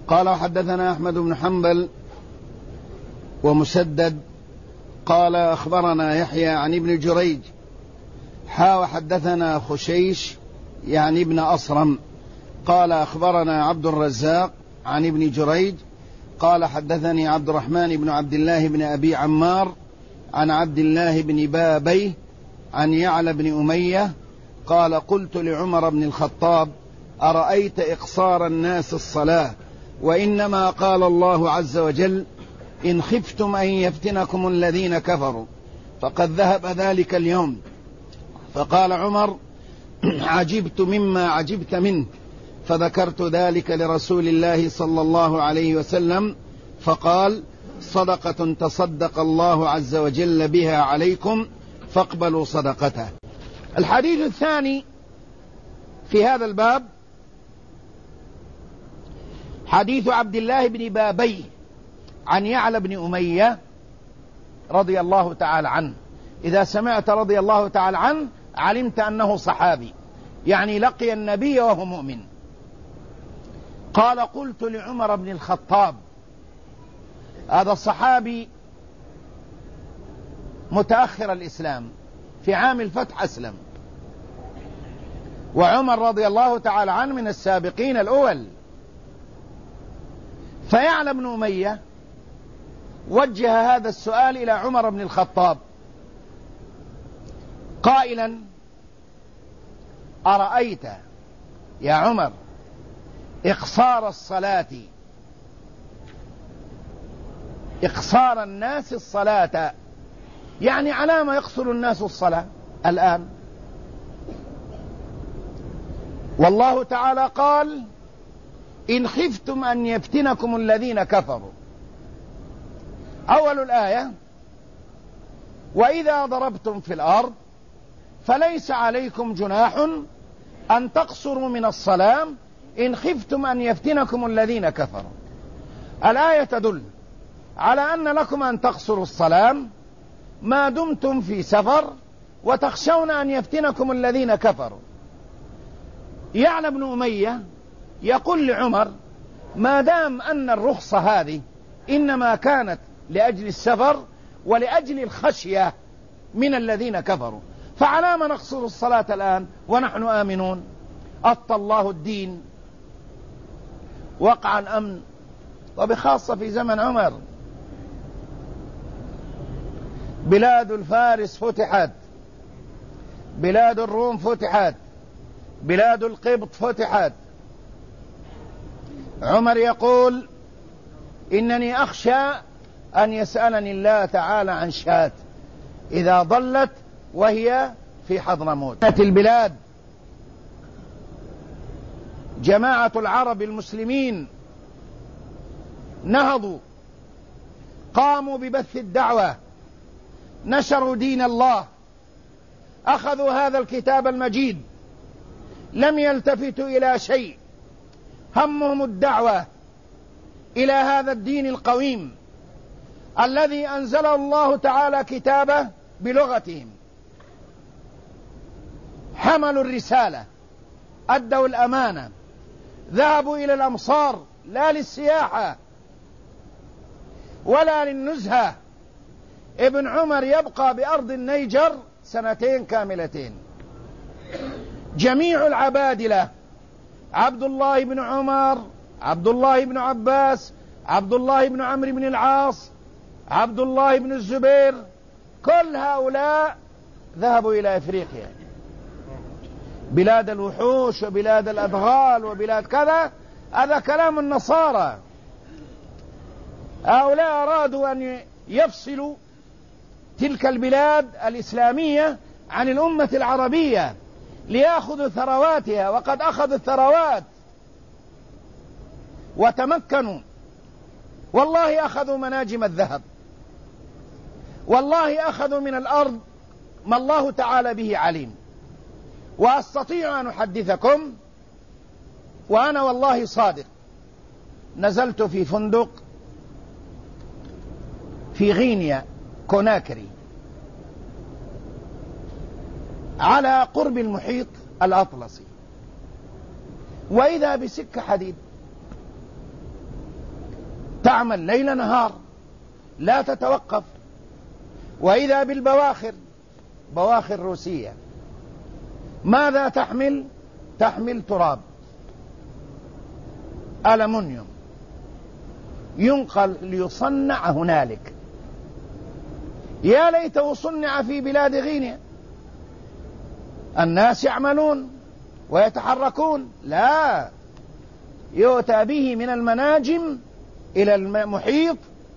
قال وحدثنا أحمد بن حنبل ومسدد قال أخبرنا يحيى عن ابن جريج وحدثنا خشيش يعني ابن أصرم قال أخبرنا عبد الرزاق عن ابن جريج قال حدثني عبد الرحمن بن عبد الله بن أبي عمار عن عبد الله بن بابيه عن يعلى بن أمية قال قلت لعمر بن الخطاب أرأيت إقصار الناس الصلاة وإنما قال الله عز وجل إن خفتم أن يفتنكم الذين كفروا فقد ذهب ذلك اليوم. فقال عمر عجبت مما عجبت منه فذكرت ذلك لرسول الله صلى الله عليه وسلم فقال صدقة تصدق الله عز وجل بها عليكم فاقبلوا صدقته. الحديث الثاني في هذا الباب حديث عبد الله بن بابيه عن يعلى بن أمية رضي الله تعالى عنه. إذا سمعت رضي الله تعالى عنه علمت أنه صحابي، يعني لقي النبي وهو مؤمن. قال قلت لعمر بن الخطاب، هذا الصحابي متأخر الإسلام، في عام الفتح أسلم، وعمر رضي الله تعالى عنه من السابقين الأول. فيعلى بن أمية وجه هذا السؤال إلى عمر بن الخطاب قائلا أرأيت يا عمر إقصار الصلاة، إقصار الناس الصلاة، يعني على ما يقصر الناس الصلاة الآن؟ والله تعالى قال إن خفتم أن يفتنكم الذين كفروا. أول الآية وإذا ضربتم في الأرض فليس عليكم جناح أن تقصروا من الصلاة إن خفتم أن يفتنكم الذين كفروا. الآية تدل على أن لكم أن تقصروا الصلاة ما دمتم في سفر وتخشون أن يفتنكم الذين كفروا. يعلى بن أمية يقول لعمر ما دام أن الرخصة هذه إنما كانت لأجل السفر ولأجل الخشية من الذين كفروا، فعلى ما نقصر الصلاة الآن ونحن آمنون؟ أطى الله الدين، وقع الأمن، وبخاصة في زمن عمر بلاد الفارس فتحت، بلاد الروم فتحت، بلاد القبط فتحت. عمر يقول إنني أخشى أن يسألني الله تعالى عن شاة إذا ضلت وهي في حضرموت. البلاد جماعة العرب المسلمين نهضوا، قاموا ببث الدعوة، نشروا دين الله، أخذوا هذا الكتاب المجيد، لم يلتفتوا إلى شيء، همهم الدعوة إلى هذا الدين القويم الذي أنزله الله تعالى كتابه بلغتهم. حملوا الرسالة، أدوا الأمانة، ذهبوا إلى الأمصار لا للسياحة ولا للنزهة. ابن عمر يبقى بأرض النيجر 2 كاملتين. جميع العبادلة، عبد الله بن عمر، عبد الله بن عباس، عبد الله بن عمرو بن العاص، عبد الله بن الزبير، كل هؤلاء ذهبوا إلى أفريقيا، بلاد الوحوش وبلاد الأدغال وبلاد كذا. هذا كلام النصارى. هؤلاء أرادوا أن يفصلوا تلك البلاد الإسلامية عن الأمة العربية ليأخذوا ثرواتها، وقد أخذوا الثروات وتمكنوا. والله أخذوا مناجم الذهب، والله أخذوا من الأرض ما الله تعالى به عليم. وأستطيع أن أحدثكم وأنا والله صادق، نزلت في فندق في غينيا كوناكري على قرب المحيط الأطلسي، وإذا بسكة حديد تعمل ليل نهار لا تتوقف. وإذا بالبواخر، بواخر روسية، ماذا تحمل؟ تحمل تراب، ألمنيوم، ينقل ليصنع هنالك. يا ليته صنع في بلاد غينيا، الناس يعملون ويتحركون. لا، يؤتى به من المناجم إلى المحيط،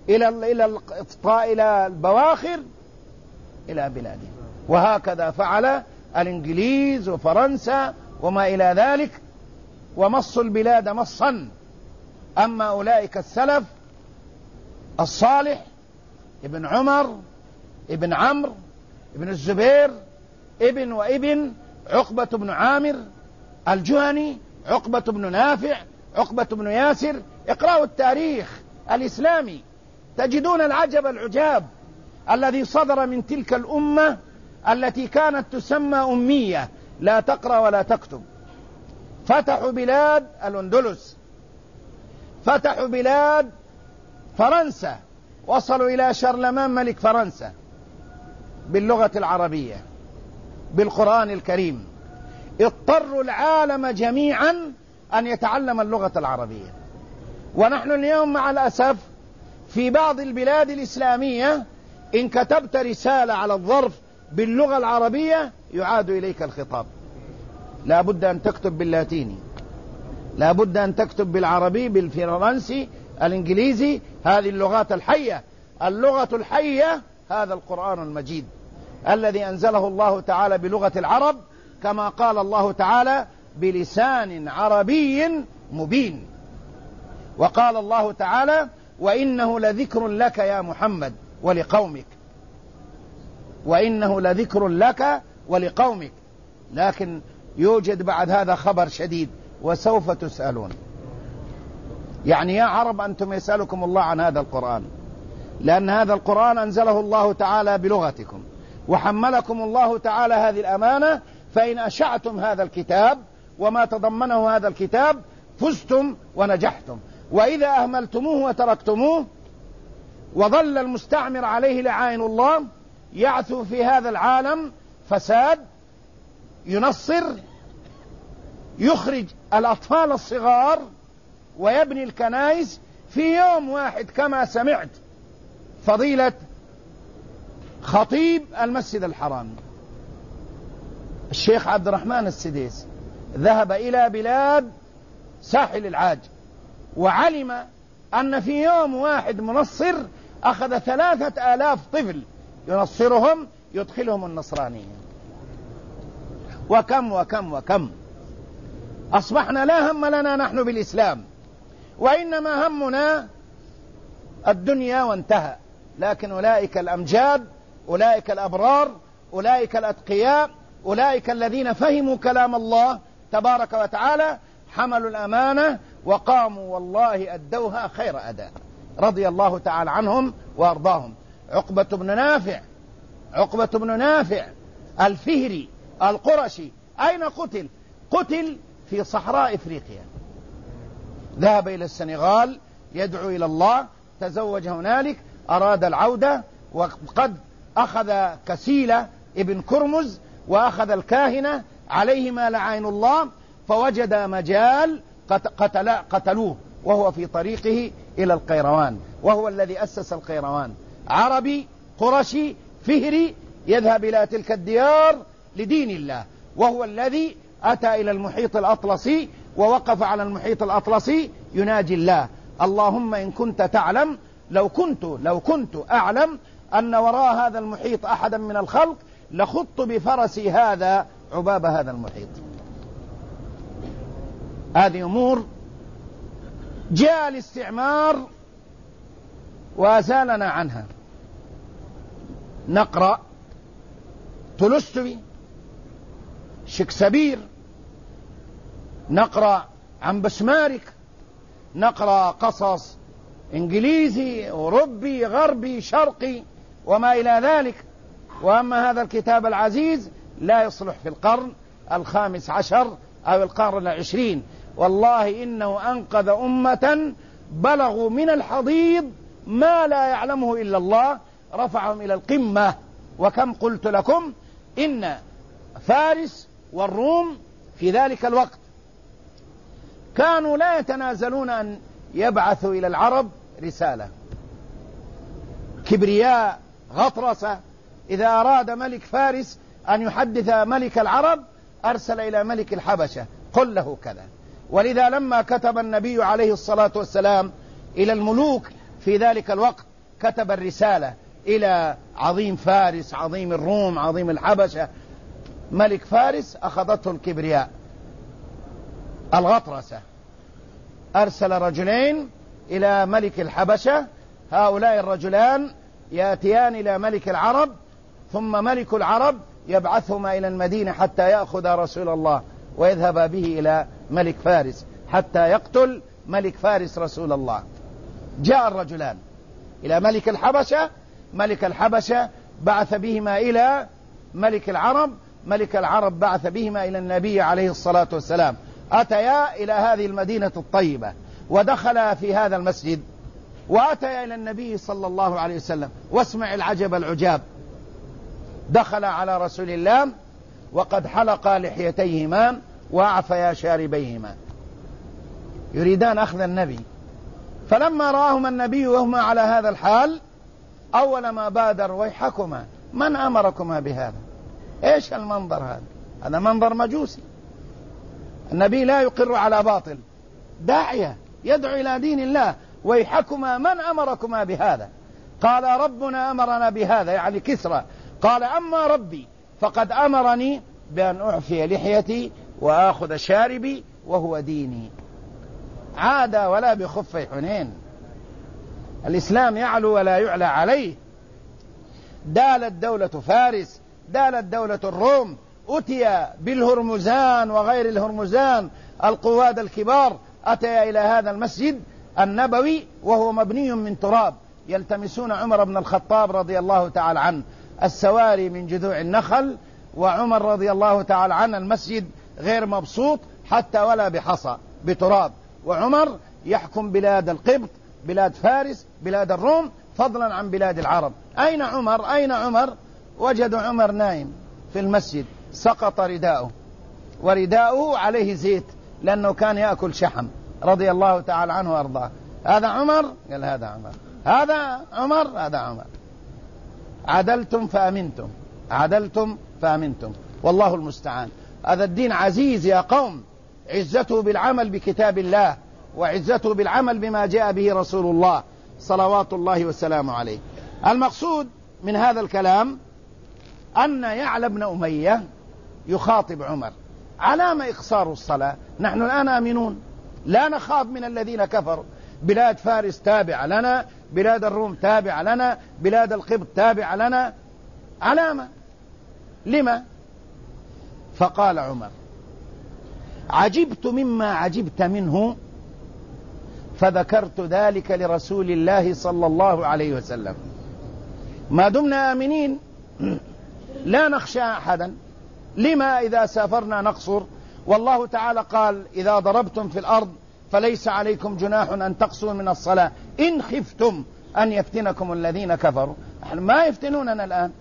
إلى البواخر، إلى بلاده. وهكذا فعل الإنجليز وفرنسا وما إلى ذلك، ومصوا البلاد مصا. أما أولئك السلف الصالح، ابن عمر، ابن عمرو، ابن الزبير، ابن وابن، عقبة بن عامر الجهني، عقبة بن نافع، عقبة بن ياسر. اقرأوا التاريخ الإسلامي تجدون العجب العجاب الذي صدر من تلك الأمة التي كانت تسمى أمية، لا تقرأ ولا تكتب. فتحوا بلاد الأندلس، فتحوا بلاد فرنسا، وصلوا إلى شارلمان ملك فرنسا باللغة العربية بالقرآن الكريم. اضطروا العالم جميعا أن يتعلم اللغة العربية. ونحن اليوم مع الأسف في بعض البلاد الإسلامية إن كتبت رسالة على الظرف باللغة العربية يعاد إليك الخطاب. لا بد أن تكتب باللاتيني، لا بد أن تكتب بالعربي، بالفرنسي، الإنجليزي، هذه اللغات الحية. اللغة الحية هذا القرآن المجيد الذي أنزله الله تعالى بلغة العرب، كما قال الله تعالى بلسان عربي مبين. وقال الله تعالى وإنه لذكر لك يا محمد ولقومك، وإنه لذكر لك ولقومك. لكن يوجد بعد هذا خبر شديد، وسوف تسألون. يعني يا عرب أنتم يسألكم الله عن هذا القرآن، لأن هذا القرآن أنزله الله تعالى بلغتكم، وحملكم الله تعالى هذه الأمانة. فإن أشعتم هذا الكتاب وما تضمنه هذا الكتاب فزتم ونجحتم. وإذا أهملتموه وتركتموه وظل المستعمر عليه لعائن الله يعثو في هذا العالم فساد، ينصر، يخرج الأطفال الصغار ويبني الكنائس في يوم واحد، كما سمعت فضيلة خطيب المسجد الحرام الشيخ عبد الرحمن السديس ذهب إلى بلاد ساحل العاج، وعلم أن في يوم واحد منصر أخذ 3000 طفل ينصرهم يدخلهم النصرانية. وكم وكم وكم. أصبحنا لا هم لنا نحن بالإسلام، وإنما همنا الدنيا وانتهى. لكن أولئك الأمجاد، أولئك الأبرار، أولئك الأتقياء، أولئك الذين فهموا كلام الله تبارك وتعالى حملوا الأمانة وقاموا والله أدوها خير أداء، رضي الله تعالى عنهم وأرضاهم. عقبة بن نافع، عقبة بن نافع الفهري القرشي، أين قتل؟ قتل في صحراء إفريقيا. ذهب إلى السنغال يدعو إلى الله، تزوج هنالك، أراد العودة، وقد أخذ كسيلة ابن كرمز وأخذ الكاهنة عليهما لعين الله، فوجد مجال قتلوه وهو في طريقه إلى القيروان، وهو الذي أسس القيروان. عربي قرشي فهري يذهب إلى تلك الديار لدين الله، وهو الذي أتى إلى المحيط الأطلسي ووقف على المحيط الأطلسي يناجي الله: اللهم إن كنت تعلم، لو كنت أعلم أن وراء هذا المحيط أحدا من الخلق لخضت بفرسي هذا عباب هذا المحيط. هذه أمور جاء الاستعمار وأزالنا عنها. نقرأ تولستوي، شكسبير، نقرأ عن بسمارك، نقرأ قصص إنجليزي أوروبي غربي شرقي وما إلى ذلك. وأما هذا الكتاب العزيز لا يصلح في القرن 15 أو القرن 20. والله إنه أنقذ أمة بلغوا من الحضيض ما لا يعلمه إلا الله، رفعهم إلى القمة. وكم قلت لكم إن فارس والروم في ذلك الوقت كانوا لا يتنازلون أن يبعثوا إلى العرب رسالة. كبرياء، غطرسة. إذا أراد ملك فارس أن يحدث ملك العرب أرسل إلى ملك الحبشة قل له كذا. ولذا لما كتب النبي عليه الصلاة والسلام إلى الملوك في ذلك الوقت كتب الرسالة إلى عظيم فارس، عظيم الروم، عظيم الحبشة. ملك فارس أخذته الكبرياء، الغطرسة، أرسل رجلين إلى ملك الحبشة. هؤلاء الرجلان يأتيان إلى ملك العرب، ثم ملك العرب يبعثهما إلى المدينة حتى يأخذ رسول الله ويذهب به إلى ملك فارس حتى يقتل ملك فارس رسول الله. جاء الرجلان إلى ملك الحبشة، ملك الحبشة بعث بهما إلى ملك العرب، ملك العرب بعث بهما إلى النبي عليه الصلاة والسلام. أتيا إلى هذه المدينة الطيبة ودخلا في هذا المسجد وأتيا إلى النبي صلى الله عليه وسلم. واسمع العجب العجاب، دخل على رسول الله وقد حلق لحيتيهما وأعفيا شاربيهما يريدان أخذ النبي. فلما رآهما النبي وهما على هذا الحال أول ما بادر ويحكما من أمركما بهذا؟ إيش المنظر هذا؟ هذا منظر مجوسي. النبي لا يقر على باطل، داعية يدعو إلى دين الله، ويحكما من أمركما بهذا؟ قال ربنا أمرنا بهذا، يعني كسرى. قال أما ربي فقد أمرني بأن أعفي لحيتي وآخذ شاربي وهو ديني. عاد ولا بخفي حنين. الإسلام يعلو ولا يعلى عليه. دالت دولة فارس، دالت دولة الروم، أتي بالهرمزان وغير الهرمزان القواد الكبار، أتي إلى هذا المسجد النبوي وهو مبني من تراب، يلتمسون عمر بن الخطاب رضي الله تعالى عنه السواري من جذوع النخل، وعمر رضي الله تعالى عنه المسجد غير مبسوط حتى ولا بحصى، بتراب. وعمر يحكم بلاد القبط، بلاد فارس، بلاد الروم، فضلا عن بلاد العرب. أين عمر؟ أين عمر؟ وجدوا عمر نايم في المسجد، سقط رداؤه، ورداؤه عليه زيت لأنه كان يأكل شحم رضي الله تعالى عنه وأرضاه. هذا عمر؟ قال هذا عمر. هذا عمر؟ هذا عمر. عدلتم فأمنتم، عدلتم فأمنتم، والله المستعان. هذا الدين عزيز يا قوم، عزته بالعمل بكتاب الله، وعزته بالعمل بما جاء به رسول الله صلوات الله والسلام عليه. المقصود من هذا الكلام أن يعلى بن أمية يخاطب عمر: علام إقصار الصلاة؟ نحن الآن آمنون، لا نخاف من الذين كفروا. بلاد فارس تابعة لنا، بلاد الروم تابعة لنا، بلاد القبط تابعة لنا، علامة لما؟ فقال عمر: عجبت مما عجبت منه، فذكرت ذلك لرسول الله صلى الله عليه وسلم. ما دمنا آمنين لا نخشى أحدا، لما إذا سافرنا نقصر؟ والله تعالى قال: إذا ضربتم في الأرض فليس عليكم جناح أن تقصروا من الصلاة إن خفتم أن يفتنكم الذين كفروا. ما يفتنوننا الآن.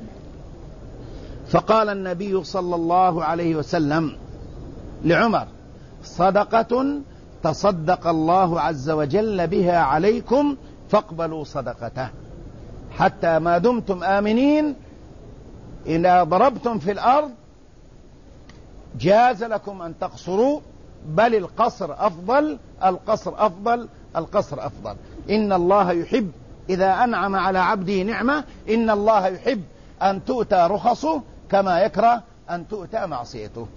فقال النبي صلى الله عليه وسلم لعمر: صدقة تصدق الله عز وجل بها عليكم فاقبلوا صدقته، حتى ما دمتم آمنين إذا ضربتم في الأرض جاز لكم أن تقصروا، بل القصر أفضل، القصر أفضل، القصر أفضل. إن الله يحب إذا أنعم على عبده نعمة، إن الله يحب أن تؤتى رخصه كما يكره أن تؤتى معصيته.